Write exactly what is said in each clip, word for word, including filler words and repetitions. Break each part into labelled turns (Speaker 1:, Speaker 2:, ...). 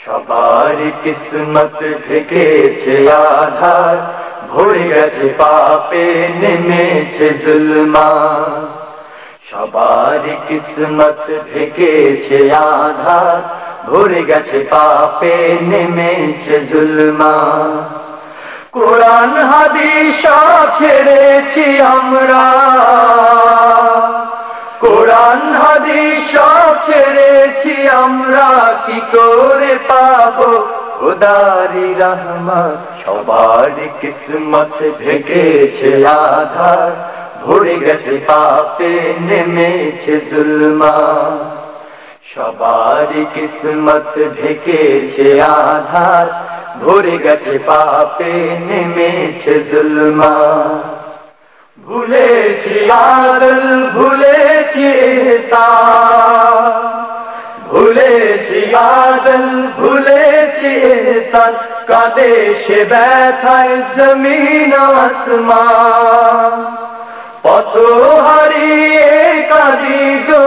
Speaker 1: সবারই কিসমত ঢেকেছে আধার, ভরে গেছে পাপে নেমেছে জুলমা। সবারই কিসমত ঢেকেছে আধার, ভরে গেছে পাপে নেমেছে জুলমা। কোরআন হাদিস সব ছেড়েছি আমরা, কোরআন হাদিস সব ছেড়েছি আমরা, কি করে পাবো খোদারি রহমত। সবারই কিসমত ঢেকেছে আধার, ভরে গেছে পাপে নেমেছে জুলমা। সবারই কিসমত ঢেকেছে আধার, ভরে গেছে পাপে নেমেছে জুলমা। ভুলেছি আদল, ভুলেছি ইহসান, ভুলেছি আদল, ভুলেছি ইহসান, কাঁদে সে ব্যথায় জমিন আসমান। পথ হারিয়ে কাঁদি গো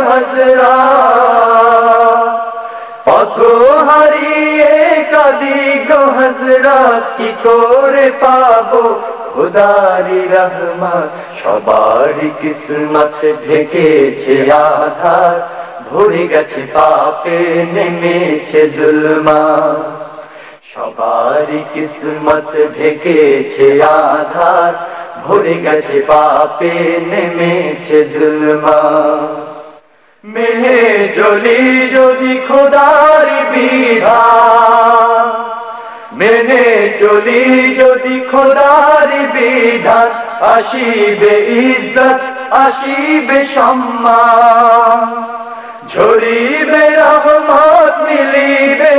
Speaker 1: হযরত, পথ হারিয়ে কাঁদি গো হযরত, কি করে পাবো খোদারি রহমত। সবারই কিসমত ঢেকেছে আধার, ভরে গেছে পাপে নেমেছে জুলমা। সবারই কিসমত ঢেকেছে আধার, ভরে গেছে পাপে নেমেছে জুলমা। মেনে চলি যদি খোদারি বিধান, মেনে চলি যদি খোদারি বিধান, আসিবে ইজ্জত, আসিবে সম্মান, ঝরিবে রহমত, মিলিবে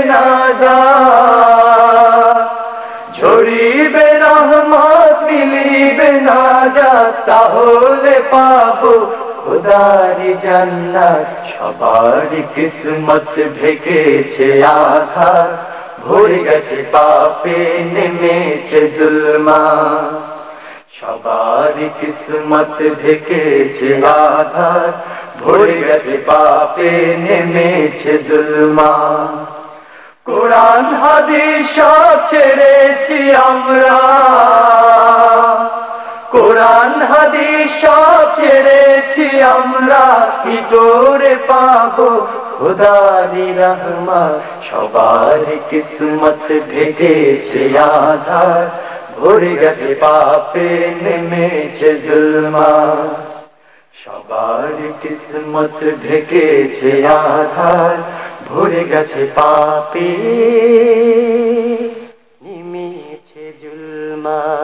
Speaker 1: নাজাত, ঝরিবে রহমত, মিলিবে নাজাত, তাহলে পাবো খোদারি জান্নাত। সবারই কিসমত ঢেকেছে আধার, ভরে গেছে পাপে নেমেছে জুলমা। সবারই কিসমত ঢেকেছে আধার, ভরে গেছে পাপে নেমেছে জুলমা। কোরআন হাদিস সব ছেড়েছি আমরা, কোরআন হাদিস সব ছেড়েছি আমরা, কি করে পাবো খোদারি রহমত। সবারই কিসমত ঢেকেছে আধার, ভরে গেছে পাপে নেমেছে জুলমা। সবারই কিসমত ঢেকেছে আধার, ভরে গেছে পাপে নেমেছে জুলমা।